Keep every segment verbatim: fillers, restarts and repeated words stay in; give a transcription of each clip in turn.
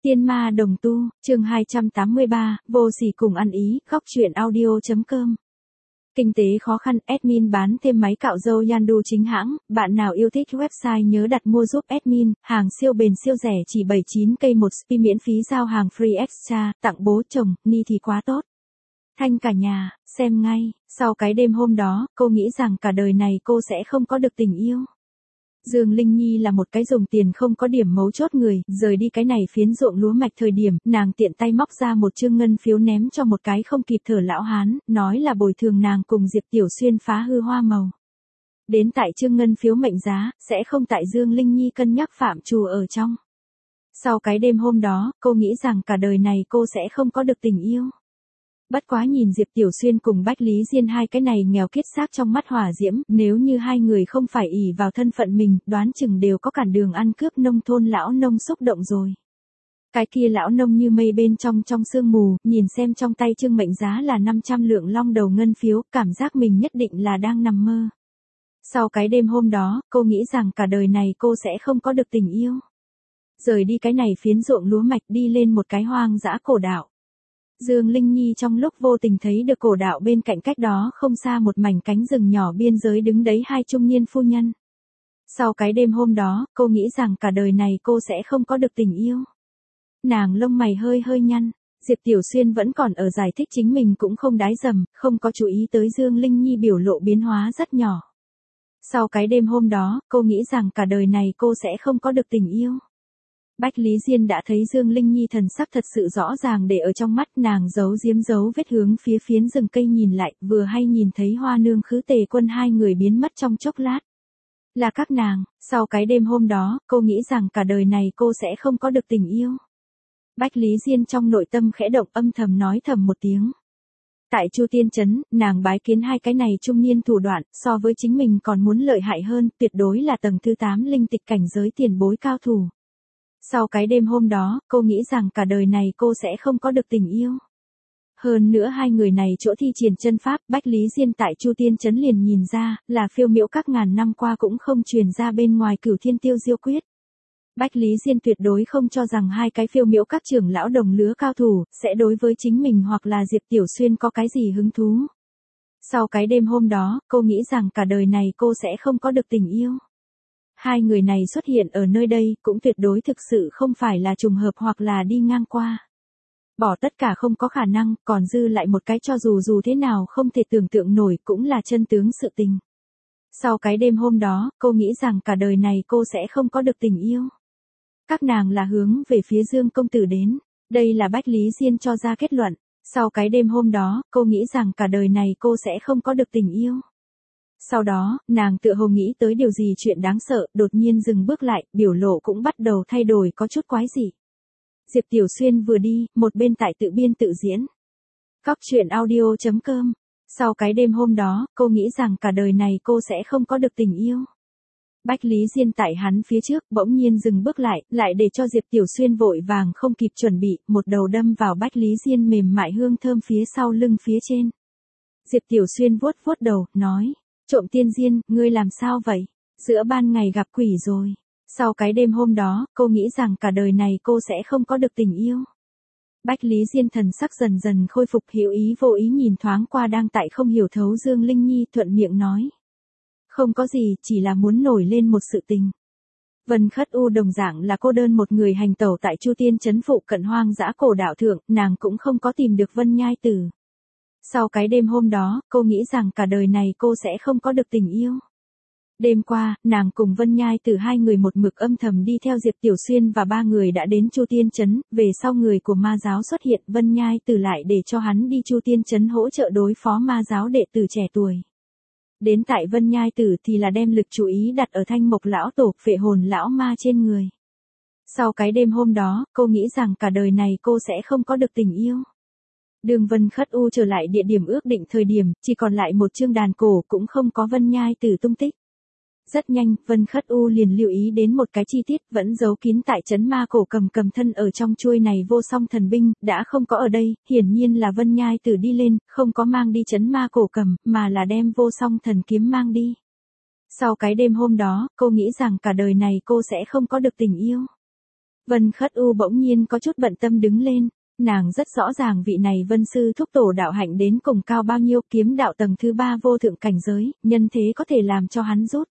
Tiên ma đồng tu, chương hai trăm tám mươi ba, vô sỉ cùng ăn ý, góc truyện audio.com. Kinh tế khó khăn, admin bán thêm máy cạo râu Yandu chính hãng, bạn nào yêu thích website nhớ đặt mua giúp admin, hàng siêu bền siêu rẻ chỉ bảy mươi chín cây một spi miễn phí giao hàng free extra, tặng bố chồng, ni thì quá tốt. Thanh cả nhà, xem ngay, sau cái đêm hôm đó, cô nghĩ rằng cả đời này cô sẽ không có được tình yêu. Dương Linh Nhi là một cái dùng tiền không có điểm mấu chốt người, rời đi cái này phiến ruộng lúa mạch thời điểm, nàng tiện tay móc ra một chương ngân phiếu ném cho một cái không kịp thở lão hán, nói là bồi thường nàng cùng Diệp Tiểu Xuyên phá hư hoa màu. Đến tại chương ngân phiếu mệnh giá, sẽ không tại Dương Linh Nhi cân nhắc phạm trù ở trong. Sau cái đêm hôm đó, cô nghĩ rằng cả đời này cô sẽ không có được tình yêu. Bất quá nhìn Diệp Tiểu Xuyên cùng Bách Lý Diên hai cái này nghèo kiết xác trong mắt hỏa diễm, nếu như hai người không phải ỷ vào thân phận mình, đoán chừng đều có cản đường ăn cướp nông thôn lão nông xúc động rồi. Cái kia lão nông như mây bên trong trong sương mù, nhìn xem trong tay chương mệnh giá là năm trăm lượng long đầu ngân phiếu, cảm giác mình nhất định là đang nằm mơ. Sau cái đêm hôm đó, cô nghĩ rằng cả đời này cô sẽ không có được tình yêu. Rời đi cái này phiến ruộng lúa mạch đi lên một cái hoang dã cổ đạo. Dương Linh Nhi trong lúc vô tình thấy được cổ đạo bên cạnh cách đó không xa một mảnh cánh rừng nhỏ biên giới đứng đấy hai trung niên phu nhân. Sau cái đêm hôm đó, cô nghĩ rằng cả đời này cô sẽ không có được tình yêu. Nàng lông mày hơi hơi nhăn, Diệp Tiểu Xuyên vẫn còn ở giải thích chính mình cũng không đái dầm, không có chú ý tới Dương Linh Nhi biểu lộ biến hóa rất nhỏ. Sau cái đêm hôm đó, cô nghĩ rằng cả đời này cô sẽ không có được tình yêu. Bách Lý Diên đã thấy Dương Linh Nhi thần sắc thật sự rõ ràng để ở trong mắt, nàng giấu giếm giấu vết hướng phía phiến rừng cây nhìn lại, vừa hay nhìn thấy Hoa Nương Khứ Tề Quân hai người biến mất trong chốc lát. Là các nàng, sau cái đêm hôm đó, cô nghĩ rằng cả đời này cô sẽ không có được tình yêu. Bách Lý Diên trong nội tâm khẽ động âm thầm nói thầm một tiếng. Tại Chu Tiên Trấn, nàng bái kiến hai cái này trung niên thủ đoạn, so với chính mình còn muốn lợi hại hơn, tuyệt đối là tầng thứ tám linh tịch cảnh giới tiền bối cao thủ. Sau cái đêm hôm đó, cô nghĩ rằng cả đời này cô sẽ không có được tình yêu. Hơn nữa hai người này chỗ thi triển chân pháp, Bách Lý Diên tại Chu Tiên Trấn liền nhìn ra, là phiêu miễu các ngàn năm qua cũng không truyền ra bên ngoài Cửu Thiên Tiêu Diêu Quyết. Bách Lý Diên tuyệt đối không cho rằng hai cái phiêu miễu các trưởng lão đồng lứa cao thủ, sẽ đối với chính mình hoặc là Diệp Tiểu Xuyên có cái gì hứng thú. Sau cái đêm hôm đó, cô nghĩ rằng cả đời này cô sẽ không có được tình yêu. Hai người này xuất hiện ở nơi đây cũng tuyệt đối thực sự không phải là trùng hợp hoặc là đi ngang qua. Bỏ tất cả không có khả năng, còn dư lại một cái cho dù dù thế nào không thể tưởng tượng nổi cũng là chân tướng sự tình. Sau cái đêm hôm đó, cô nghĩ rằng cả đời này cô sẽ không có được tình yêu. Các nàng là hướng về phía Dương công tử đến. Đây là Bách Lý Diên cho ra kết luận. Sau cái đêm hôm đó, cô nghĩ rằng cả đời này cô sẽ không có được tình yêu. Sau đó, nàng tựa hồ nghĩ tới điều gì chuyện đáng sợ, đột nhiên dừng bước lại, biểu lộ cũng bắt đầu thay đổi có chút quái dị. Diệp Tiểu Xuyên vừa đi, một bên tại tự biên tự diễn. Góc truyện audio.com. Sau cái đêm hôm đó, cô nghĩ rằng cả đời này cô sẽ không có được tình yêu. Bách Lý Diên tại hắn phía trước, bỗng nhiên dừng bước lại, lại để cho Diệp Tiểu Xuyên vội vàng không kịp chuẩn bị, một đầu đâm vào Bách Lý Diên mềm mại hương thơm phía sau lưng phía trên. Diệp Tiểu Xuyên vuốt vuốt đầu, nói. Trộm tiên diên, ngươi làm sao vậy? Giữa ban ngày gặp quỷ rồi. Sau cái đêm hôm đó, cô nghĩ rằng cả đời này cô sẽ không có được tình yêu. Bách Lý Diên thần sắc dần dần khôi phục, hữu ý vô ý nhìn thoáng qua đang tại không hiểu thấu Dương Linh Nhi, thuận miệng nói. Không có gì, chỉ là muốn nổi lên một sự tình. Vân Khất U đồng dạng là cô đơn một người hành tẩu tại Chu Tiên Trấn phụ cận hoang dã cổ đạo thượng, nàng cũng không có tìm được Vân Nhai Tử. Sau cái đêm hôm đó, cô nghĩ rằng cả đời này cô sẽ không có được tình yêu. Đêm qua, nàng cùng Vân Nhai Tử hai người một mực âm thầm đi theo Diệp Tiểu Xuyên và ba người đã đến Chu Tiên Trấn, về sau người của ma giáo xuất hiện, Vân Nhai Tử lại để cho hắn đi Chu Tiên Trấn hỗ trợ đối phó ma giáo đệ tử trẻ tuổi. Đến tại Vân Nhai Tử thì là đem lực chú ý đặt ở Thanh Mộc lão tổ, Phệ Hồn lão ma trên người. Sau cái đêm hôm đó, cô nghĩ rằng cả đời này cô sẽ không có được tình yêu. Đường Vân Khất U trở lại địa điểm ước định thời điểm, chỉ còn lại một chương đàn cổ cũng không có Vân Nhai Tử tung tích. Rất nhanh, Vân Khất U liền lưu ý đến một cái chi tiết vẫn giấu kín tại trấn ma cổ cầm cầm thân ở trong chuôi này vô song thần binh, đã không có ở đây, hiển nhiên là Vân Nhai Tử đi lên, không có mang đi trấn ma cổ cầm, mà là đem vô song thần kiếm mang đi. Sau cái đêm hôm đó, cô nghĩ rằng cả đời này cô sẽ không có được tình yêu. Vân Khất U bỗng nhiên có chút bận tâm đứng lên, nàng rất rõ ràng vị này Vân sư thúc tổ đạo hạnh đến cùng cao bao nhiêu, kiếm đạo tầng thứ ba vô thượng cảnh giới, nhân thế có thể làm cho hắn rút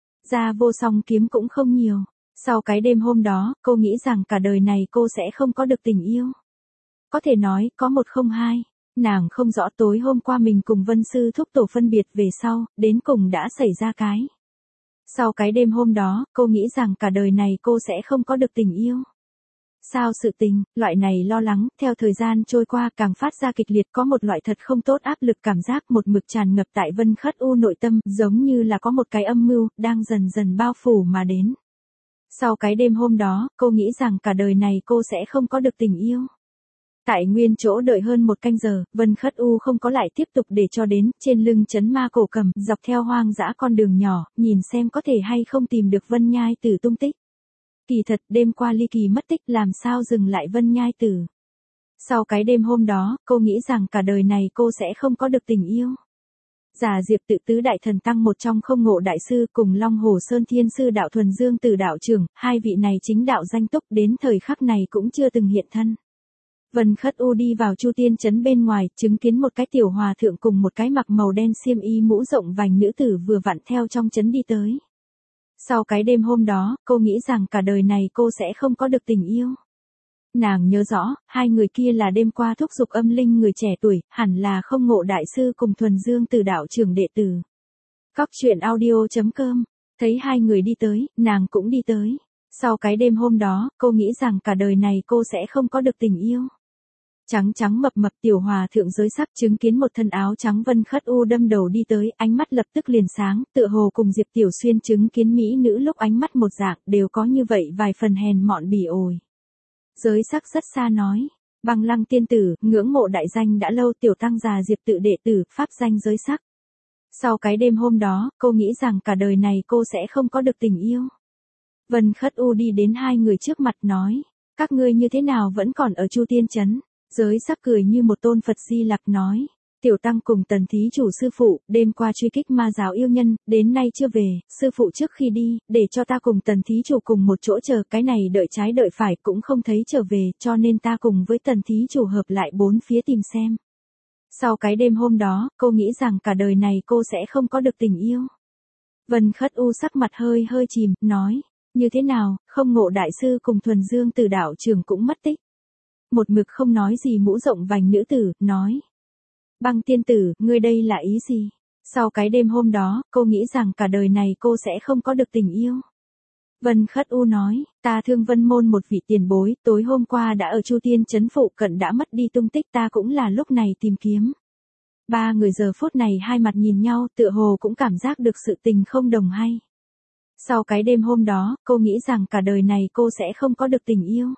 ra vô song kiếm cũng không nhiều. Sau cái đêm hôm đó, cô nghĩ rằng cả đời này cô sẽ không có được tình yêu. Có thể nói, có một không hai. Nàng không rõ tối hôm qua mình cùng Vân sư thúc tổ phân biệt về sau, đến cùng đã xảy ra cái. Sau cái đêm hôm đó, cô nghĩ rằng cả đời này cô sẽ không có được tình yêu. Sao sự tình, loại này lo lắng, theo thời gian trôi qua càng phát ra kịch liệt, có một loại thật không tốt áp lực cảm giác một mực tràn ngập tại Vân Khất U nội tâm, giống như là có một cái âm mưu, đang dần dần bao phủ mà đến. Sau cái đêm hôm đó, cô nghĩ rằng cả đời này cô sẽ không có được tình yêu. Tại nguyên chỗ đợi hơn một canh giờ, Vân Khất U không có lại tiếp tục để cho đến, trên lưng chấn ma cổ cầm, dọc theo hoang dã con đường nhỏ, nhìn xem có thể hay không tìm được Vân Nhai Tử tung tích. Kỳ thật, đêm qua ly kỳ mất tích làm sao dừng lại Vân Nhai Tử. Sau cái đêm hôm đó, cô nghĩ rằng cả đời này cô sẽ không có được tình yêu. Giả Diệp Tự tứ đại thần tăng một trong không ngộ đại sư cùng Long Hồ Sơn Thiên sư đạo Thuần Dương Tử đạo trưởng, hai vị này chính đạo danh túc đến thời khắc này cũng chưa từng hiện thân. Vân Khất U đi vào Chu Tiên trấn bên ngoài, chứng kiến một cái tiểu hòa thượng cùng một cái mặc màu đen xiêm y mũ rộng vành nữ tử vừa vặn theo trong trấn đi tới. Sau cái đêm hôm đó, cô nghĩ rằng cả đời này cô sẽ không có được tình yêu. Nàng nhớ rõ, hai người kia là đêm qua thúc giục âm linh người trẻ tuổi, hẳn là không ngộ đại sư cùng Thuần Dương Tử đạo trưởng đệ tử. Cóc truyện audio chấm com, thấy hai người đi tới, nàng cũng đi tới. Sau cái đêm hôm đó, cô nghĩ rằng cả đời này cô sẽ không có được tình yêu. Trắng trắng mập mập tiểu hòa thượng giới sắc chứng kiến một thân áo trắng Vân Khất U đâm đầu đi tới, ánh mắt lập tức liền sáng, tựa hồ cùng Diệp Tiểu Xuyên chứng kiến mỹ nữ lúc ánh mắt một dạng, đều có như vậy vài phần hèn mọn bỉ ổi. Giới sắc rất xa nói, Băng Lăng tiên tử, ngưỡng mộ đại danh đã lâu, tiểu tăng già Diệp Tự đệ tử, pháp danh giới sắc. Sau cái đêm hôm đó, cô nghĩ rằng cả đời này cô sẽ không có được tình yêu. Vân Khất U đi đến hai người trước mặt nói, các ngươi như thế nào vẫn còn ở Chu Tiên trấn? Giới sắc cười như một tôn Phật Di Lặc nói, tiểu tăng cùng Tần thí chủ sư phụ, đêm qua truy kích ma giáo yêu nhân, đến nay chưa về, sư phụ trước khi đi, để cho ta cùng Tần thí chủ cùng một chỗ chờ, cái này đợi trái đợi phải cũng không thấy trở về, cho nên ta cùng với Tần thí chủ hợp lại bốn phía tìm xem. Sau cái đêm hôm đó, cô nghĩ rằng cả đời này cô sẽ không có được tình yêu. Vân Khất U sắc mặt hơi hơi chìm, nói, như thế nào, không ngộ đại sư cùng Thuần Dương Tử đạo trưởng cũng mất tích. Một mực không nói gì mũ rộng vành nữ tử, nói. Băng tiên tử, ngươi đây là ý gì? Sau cái đêm hôm đó, cô nghĩ rằng cả đời này cô sẽ không có được tình yêu. Vân Khất U nói, ta thương Vân môn một vị tiền bối, tối hôm qua đã ở Chu Tiên trấn phụ cận đã mất đi tung tích, ta cũng là lúc này tìm kiếm. Ba người giờ phút này hai mặt nhìn nhau, tựa hồ cũng cảm giác được sự tình không đồng hay. Sau cái đêm hôm đó, cô nghĩ rằng cả đời này cô sẽ không có được tình yêu.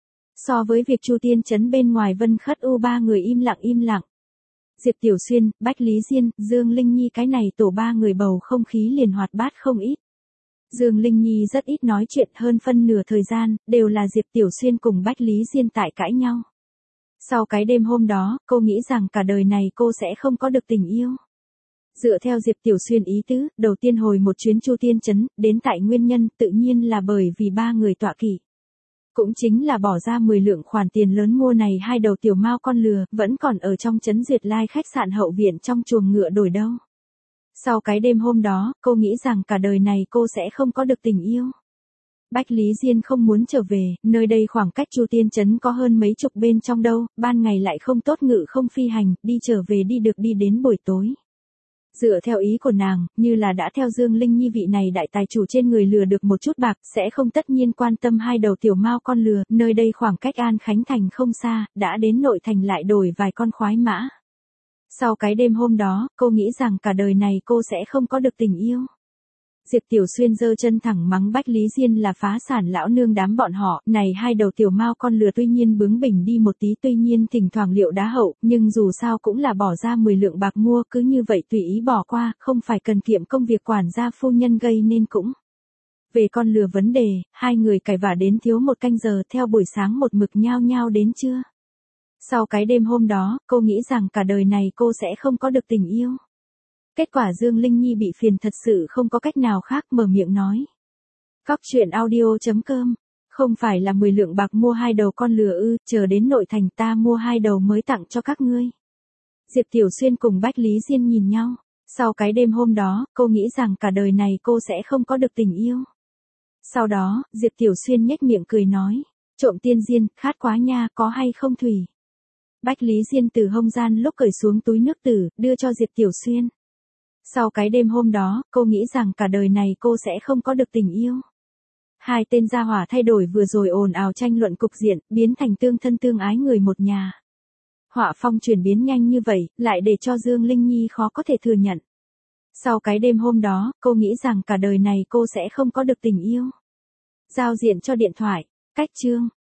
So với việc Chu Tiên trấn bên ngoài Vân Khất U ba người im lặng im lặng. Diệp Tiểu Xuyên, Bách Lý Diên, Dương Linh Nhi cái này tổ ba người bầu không khí liền hoạt bát không ít. Dương Linh Nhi rất ít nói chuyện, hơn phân nửa thời gian, đều là Diệp Tiểu Xuyên cùng Bách Lý Diên tại cãi nhau. Sau cái đêm hôm đó, cô nghĩ rằng cả đời này cô sẽ không có được tình yêu. Dựa theo Diệp Tiểu Xuyên ý tứ, đầu tiên hồi một chuyến Chu Tiên trấn, đến tại nguyên nhân tự nhiên là bởi vì ba người tọa kỵ. Cũng chính là bỏ ra mười lượng khoản tiền lớn mua này hai đầu tiểu mao con lừa, vẫn còn ở trong trấn Duyệt Lai khách sạn hậu viện trong chuồng ngựa đổi đâu. Sau cái đêm hôm đó, cô nghĩ rằng cả đời này cô sẽ không có được tình yêu. Bách Lý Diên không muốn trở về, nơi đây khoảng cách Chu Tiên trấn có hơn mấy chục bên trong đâu, ban ngày lại không tốt ngự không phi hành, đi trở về đi được đi đến buổi tối. Dựa theo ý của nàng, như là đã theo Dương Linh Nhi vị này đại tài chủ trên người lừa được một chút bạc, sẽ không tất nhiên quan tâm hai đầu tiểu mao con lừa, nơi đây khoảng cách An Khánh Thành không xa, đã đến nội thành lại đổi vài con khoái mã. Sau cái đêm hôm đó, cô nghĩ rằng cả đời này cô sẽ không có được tình yêu. Diệp Tiểu Xuyên giơ chân thẳng mắng Bách Lý Diên là phá sản lão nương đám bọn họ, này hai đầu tiểu mao con lừa tuy nhiên bướng bỉnh đi một tí, tuy nhiên thỉnh thoảng liệu đá hậu, nhưng dù sao cũng là bỏ ra mười lượng bạc mua, cứ như vậy tùy ý bỏ qua, không phải cần kiệm công việc quản gia phu nhân gây nên cũng. Về con lừa vấn đề, hai người cãi vã đến thiếu một canh giờ, theo buổi sáng một mực nhao nhao đến trưa. Sau cái đêm hôm đó, cô nghĩ rằng cả đời này cô sẽ không có được tình yêu. Kết quả Dương Linh Nhi bị phiền thật sự không có cách nào khác, mở miệng nói. Cóc truyện audio chấm com Không phải là mười lượng bạc mua hai đầu con lừa ư, chờ đến nội thành ta mua hai đầu mới tặng cho các ngươi. Diệp Tiểu Xuyên cùng Bách Lý Diên nhìn nhau. Sau cái đêm hôm đó, cô nghĩ rằng cả đời này cô sẽ không có được tình yêu. Sau đó, Diệp Tiểu Xuyên nhếch miệng cười nói. Trộm tiên diên, khát quá nha, có hay không thủy? Bách Lý Diên từ hông gian lúc cởi xuống túi nước tử, đưa cho Diệp Tiểu Xuyên. Sau cái đêm hôm đó, cô nghĩ rằng cả đời này cô sẽ không có được tình yêu. Hai tên gia hỏa thay đổi vừa rồi ồn ào tranh luận cục diện, biến thành tương thân tương ái người một nhà. Họa phong chuyển biến nhanh như vậy, lại để cho Dương Linh Nhi khó có thể thừa nhận. Sau cái đêm hôm đó, cô nghĩ rằng cả đời này cô sẽ không có được tình yêu. Giao diện cho điện thoại, cách chương.